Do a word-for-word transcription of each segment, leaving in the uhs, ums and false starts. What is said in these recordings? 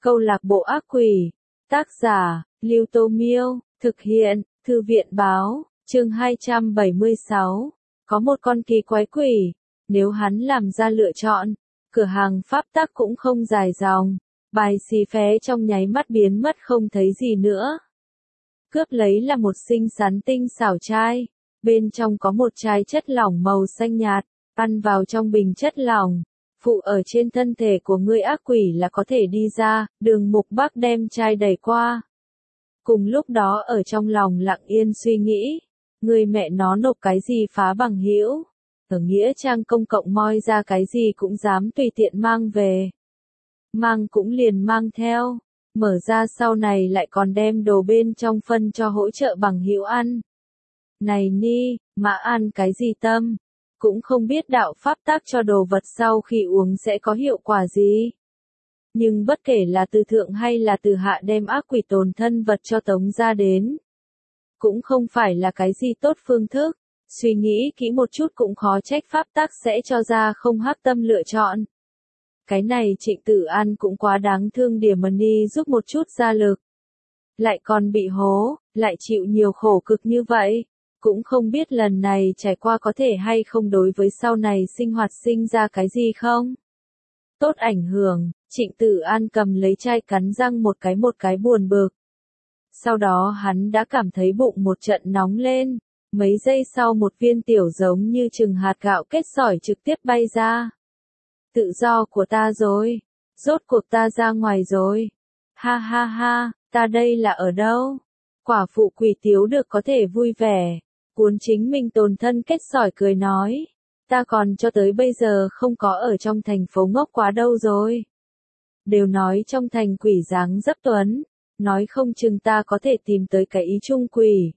Câu lạc bộ ác quỷ. Tác giả, Lưu Tô Miêu. Thực hiện, Thư viện Báo. Chương hai trăm bảy mươi sáu. Có một con kỳ quái quỷ. Nếu hắn làm ra lựa chọn, cửa hàng pháp tắc cũng không dài dòng. Bài xì phé trong nháy mắt biến mất không thấy gì nữa. Cướp lấy là một xinh xắn tinh xảo chai. Bên trong có một chai chất lỏng màu xanh nhạt. Ăn vào trong bình chất lỏng. Phụ ở trên thân thể của ngươi ác quỷ là có thể đi ra. Đường Mục Bắc đem chai đẩy qua. Cùng lúc đó ở trong lòng lặng yên suy nghĩ. Người mẹ nó nộp cái gì phá bằng hữu. Ở nghĩa trang công cộng moi ra cái gì cũng dám tùy tiện mang về. Mang cũng liền mang theo. Mở ra sau này lại còn đem đồ bên trong phân cho hỗ trợ bằng hữu ăn. Này ni, mà ăn cái gì tâm? Cũng không biết đạo pháp tác cho đồ vật sau khi uống sẽ có hiệu quả gì. Nhưng bất kể là từ thượng hay là từ hạ đem ác quỷ tồn thân vật cho tống ra đến. Cũng không phải là cái gì tốt phương thức. Suy nghĩ kỹ một chút cũng khó trách pháp tác sẽ cho ra không hắc tâm lựa chọn. Cái này Trịnh Tử An cũng quá đáng thương Điểm Money giúp một chút ra lực. Lại còn bị hố, lại chịu nhiều khổ cực như vậy. Cũng không biết lần này trải qua có thể hay không đối với sau này sinh hoạt sinh ra cái gì không. Tốt ảnh hưởng, Trịnh Tử An cầm lấy chai cắn răng một cái một cái buồn bực. Sau đó hắn đã cảm thấy bụng một trận nóng lên. Mấy giây sau một viên tiểu giống như chừng hạt gạo kết sỏi trực tiếp bay ra. Tự do của ta rồi. Rốt cuộc ta ra ngoài rồi. Ha ha ha, ta đây là ở đâu? Quả phụ quỷ tiếu được có thể vui vẻ. Cuốn chính mình tồn thân kết sỏi cười nói. Ta còn cho tới bây giờ không có ở trong thành phố ngốc quá đâu rồi. Đều nói trong thành quỷ dáng dấp tuấn. Nói không chừng ta có thể tìm tới cái ý chung quỷ.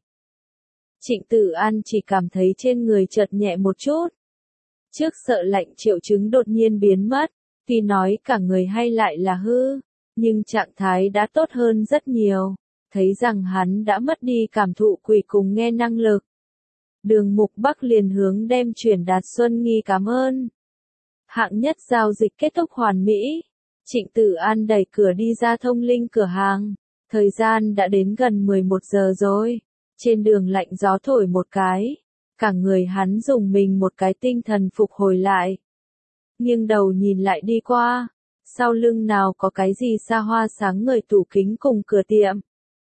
Trịnh Tử An chỉ cảm thấy trên người chợt nhẹ một chút. Trước sợ lạnh triệu chứng đột nhiên biến mất, tuy nói cả người hay lại là hư, nhưng trạng thái đã tốt hơn rất nhiều, thấy rằng hắn đã mất đi cảm thụ quỷ cùng nghe năng lực. Đường Mục Bắc liền hướng đem chuyển đạt Xuân Nghi cảm ơn. Hạng nhất giao dịch kết thúc hoàn mỹ, Trịnh Tử An đẩy cửa đi ra thông linh cửa hàng, thời gian đã đến gần mười một giờ rồi. Trên đường lạnh gió thổi một cái, cả người hắn dùng mình một cái tinh thần phục hồi lại. Nghiêng đầu nhìn lại đi qua, sau lưng nào có cái gì xa hoa sáng ngời tủ kính cùng cửa tiệm.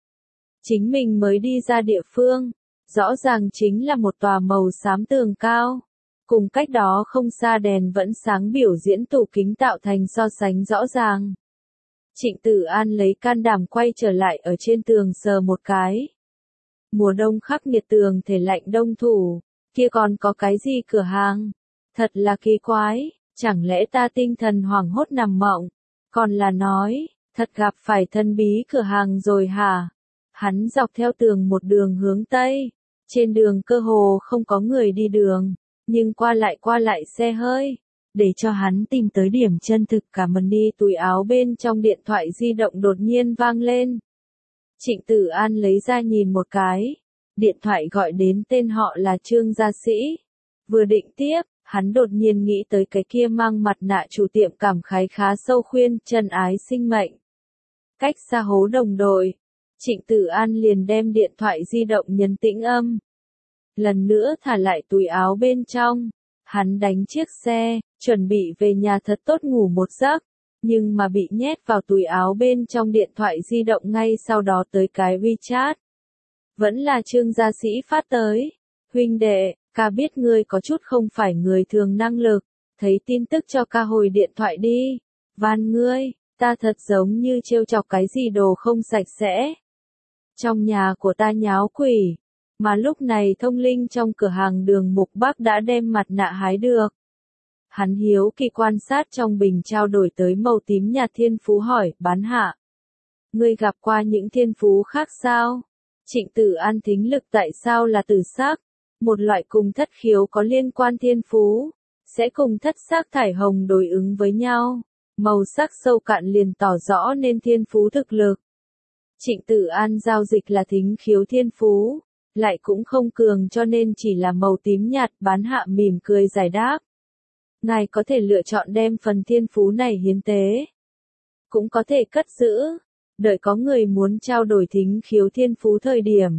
Chính mình mới đi ra địa phương, rõ ràng chính là một tòa màu xám tường cao. Cùng cách đó không xa đèn vẫn sáng biểu diễn tủ kính tạo thành so sánh rõ ràng. Trịnh Tử An lấy can đảm quay trở lại ở trên tường sờ một cái. Mùa đông khắc nghiệt tường thể lạnh đông thủ, kia còn có cái gì cửa hàng? Thật là kỳ quái, chẳng lẽ ta tinh thần hoảng hốt nằm mộng? Còn là nói, thật gặp phải thân bí cửa hàng rồi hả? Hắn dọc theo tường một đường hướng Tây, trên đường cơ hồ không có người đi đường, nhưng qua lại qua lại xe hơi. Để cho hắn tìm tới điểm chân thực cả money túi áo bên trong điện thoại di động đột nhiên vang lên. Trịnh Tử An lấy ra nhìn một cái. Điện thoại gọi đến tên họ là Trương Gia Sĩ. Vừa định tiếp, hắn đột nhiên nghĩ tới cái kia mang mặt nạ chủ tiệm cảm khái khá sâu khuyên chân ái sinh mệnh. Cách xa hố đồng đội. Trịnh Tử An liền đem điện thoại di động nhấn tĩnh âm. Lần nữa thả lại túi áo bên trong. Hắn đánh chiếc xe, chuẩn bị về nhà thật tốt ngủ một giấc. Nhưng mà bị nhét vào túi áo bên trong điện thoại di động ngay sau đó tới cái WeChat. Vẫn là Trương Gia Sĩ phát tới. Huynh đệ, ca biết ngươi có chút không phải người thường năng lực. Thấy tin tức cho ca hồi điện thoại đi. Van ngươi, ta thật giống như trêu chọc cái gì đồ không sạch sẽ. Trong nhà của ta nháo quỷ. Mà lúc này thông linh trong cửa hàng Đường Mục Bắc đã đem mặt nạ hái được. Hắn hiếu kỳ quan sát trong bình trao đổi tới màu tím nhạt thiên phú hỏi, bán hạ. Ngươi gặp qua những thiên phú khác sao? Trịnh Tử An thính lực tại sao là tử sắc? Một loại cùng thất khiếu có liên quan thiên phú, sẽ cùng thất sắc thải hồng đối ứng với nhau. Màu sắc sâu cạn liền tỏ rõ nên thiên phú thực lực. Trịnh Tử An giao dịch là thính khiếu thiên phú, lại cũng không cường cho nên chỉ là màu tím nhạt. Bán hạ mỉm cười giải đáp. Ngài có thể lựa chọn đem phần thiên phú này hiến tế. cũng có thể cất giữ, đợi có người muốn trao đổi thính khiếu thiên phú thời điểm.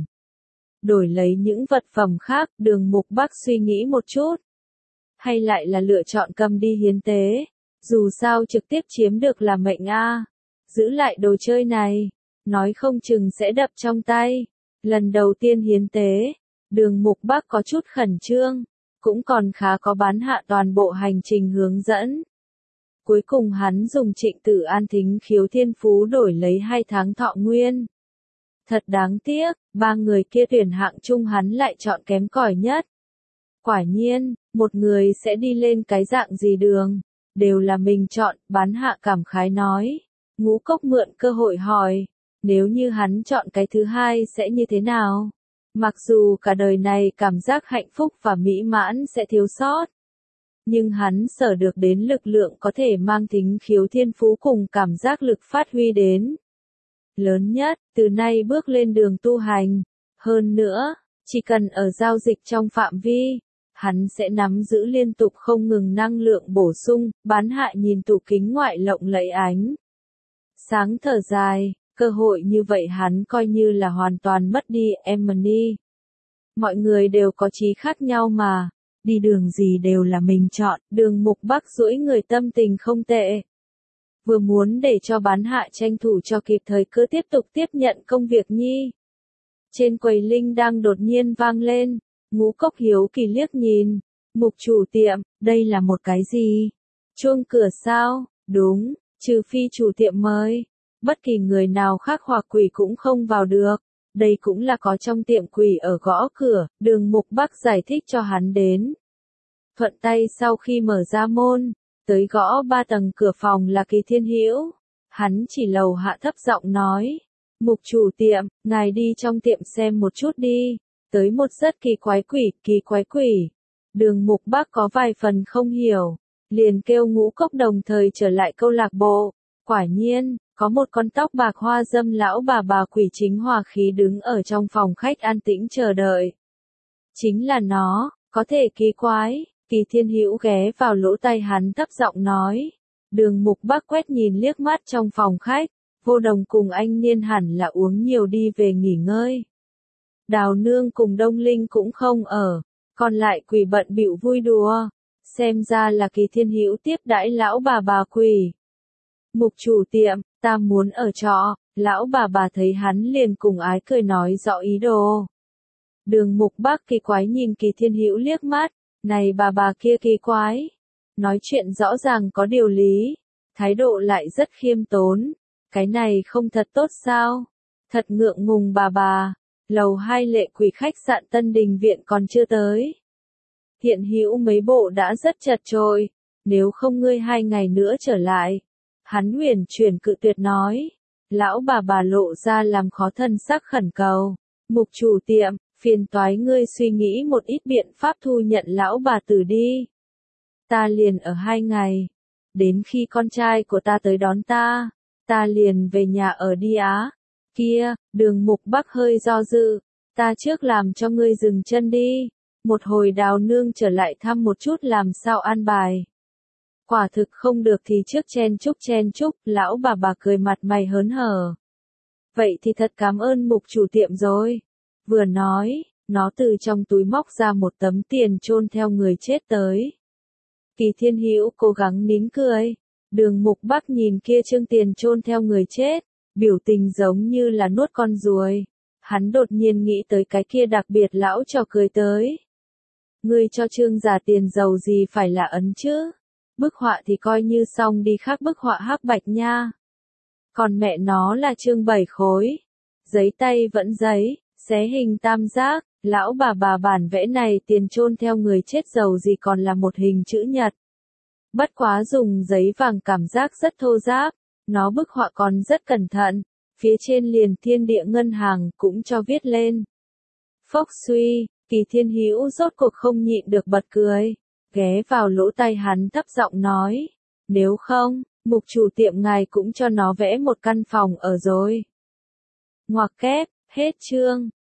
Đổi lấy những vật phẩm khác, Đường Mục Bắc suy nghĩ một chút. Hay lại là lựa chọn cầm đi hiến tế, dù sao trực tiếp chiếm được là mệnh a. Giữ lại đồ chơi này, nói không chừng sẽ đập trong tay. Lần đầu tiên hiến tế, Đường Mục Bắc có chút khẩn trương, cũng còn khá có bán hạ toàn bộ hành trình hướng dẫn. Cuối cùng hắn dùng Trịnh Tử An thính khiếu thiên phú đổi lấy hai tháng thọ nguyên. Thật đáng tiếc, ba người kia tuyển hạng chung hắn lại chọn kém cỏi nhất. Quả nhiên, một người sẽ đi lên cái dạng gì đường, đều là mình chọn, bán hạ cảm khái nói. Ngũ Cốc mượn cơ hội hỏi, nếu như hắn chọn cái thứ hai sẽ như thế nào? Mặc dù cả đời này cảm giác hạnh phúc và mỹ mãn sẽ thiếu sót, nhưng hắn sở được đến lực lượng có thể mang thính khiếu thiên phú cùng cảm giác lực phát huy đến lớn nhất, từ nay bước lên đường tu hành. Hơn nữa, chỉ cần ở giao dịch trong phạm vi, hắn sẽ nắm giữ liên tục không ngừng năng lượng bổ sung. Bán hạ nhìn tủ kính ngoại lộng lẫy ánh sáng thở dài, cơ hội như vậy hắn coi như là hoàn toàn mất đi. Emily, mọi người đều có chí khác nhau mà, đi đường gì đều là mình chọn. Đường Mục Bắc duỗi người tâm tình không tệ, vừa muốn để cho bán hạ tranh thủ cho kịp thời cơ tiếp tục tiếp nhận công việc nhi. Trên quầy linh đang đột nhiên vang lên, Ngũ Cốc hiếu kỳ liếc nhìn. Mục chủ tiệm, đây là một cái gì? Chuông cửa sao? Đúng, trừ phi chủ tiệm mới, bất kỳ người nào khác hoặc quỷ cũng không vào được. Đây cũng là có trong tiệm quỷ ở gõ cửa. Đường Mục Bắc giải thích cho hắn đến. Thuận tay sau khi mở ra môn, tới gõ ba tầng cửa phòng là Kỳ Thiên Hữu. Hắn chỉ lầu hạ thấp giọng nói, Mục chủ tiệm, ngài đi trong tiệm xem một chút đi, tới một rất kỳ quái quỷ, kỳ quái quỷ. Đường Mục Bắc có vài phần không hiểu, liền kêu Ngũ Cốc đồng thời trở lại câu lạc bộ. Quả nhiên, có một con tóc bạc hoa dâm lão bà bà quỷ chính hòa khí đứng ở trong phòng khách an tĩnh chờ đợi. Chính là nó, có thể kỳ quái. Kỳ Thiên Hữu ghé vào lỗ tai hắn thấp giọng nói. Đường Mục Bắc quét nhìn liếc mắt trong phòng khách, Vô Đồng cùng anh Niên hẳn là uống nhiều đi về nghỉ ngơi. Đào Nương cùng Đông Linh cũng không ở, còn lại quỷ bận bịu vui đùa. Xem ra là Kỳ Thiên Hữu tiếp đãi lão bà bà quỷ. Mục chủ tiệm, ta muốn ở trọ. Lão bà bà thấy hắn liền cùng ái cười nói rõ ý đồ. Đường Mục Bắc kỳ quái nhìn Kỳ Thiên Hữu liếc mắt. Này bà bà kia kỳ quái, nói chuyện rõ ràng có điều lý, thái độ lại rất khiêm tốn, cái này không thật tốt sao? Thật ngượng ngùng bà bà, lầu hai lệ quỷ khách sạn Tân Đình Viện còn chưa tới. Hiện hữu mấy bộ đã rất chật chội, nếu không ngươi hai ngày nữa trở lại. Hắn huyền chuyển cự tuyệt nói, lão bà bà lộ ra làm khó thân sắc khẩn cầu, Mục chủ tiệm. Phiền toái ngươi suy nghĩ một ít biện pháp thu nhận lão bà tử đi. Ta liền ở hai ngày. Đến khi con trai của ta tới đón ta, ta liền về nhà ở đi á. Kia, Đường Mục Bắc hơi do dự. Ta trước làm cho ngươi dừng chân đi. Một hồi Đào Nương trở lại thăm một chút làm sao an bài. Quả thực không được thì trước chen chúc chen chúc, lão bà bà cười mặt mày hớn hở. Vậy thì thật cảm ơn Mục chủ tiệm rồi. Vừa nói, nó từ trong túi móc ra một tấm tiền chôn theo người chết tới. Kỳ Thiên Hữu cố gắng nín cười. Đường Mục Bắc nhìn kia trương tiền chôn theo người chết, biểu tình giống như là nuốt con ruồi. Hắn đột nhiên nghĩ tới cái kia đặc biệt lão trò cười tới. Ngươi cho trương giả tiền giàu gì phải là ấn chứ? Bức họa thì coi như xong đi, khác bức họa hắc bạch nha. Còn mẹ nó là trương bảy khối. Giấy tay vẫn giấy. Xé hình tam giác, lão bà bà bản vẽ này tiền chôn theo người chết giàu gì còn là một hình chữ nhật. Bất quá dùng giấy vàng cảm giác rất thô ráp, nó bức họa còn rất cẩn thận, phía trên liền thiên địa ngân hàng cũng cho viết lên. Phốc suy, Kỳ Thiên Hữu rốt cuộc không nhịn được bật cười, ghé vào lỗ tai hắn thấp giọng nói, nếu không, Mục chủ tiệm ngài cũng cho nó vẽ một căn phòng ở rồi. Ngoặc kép, hết chương.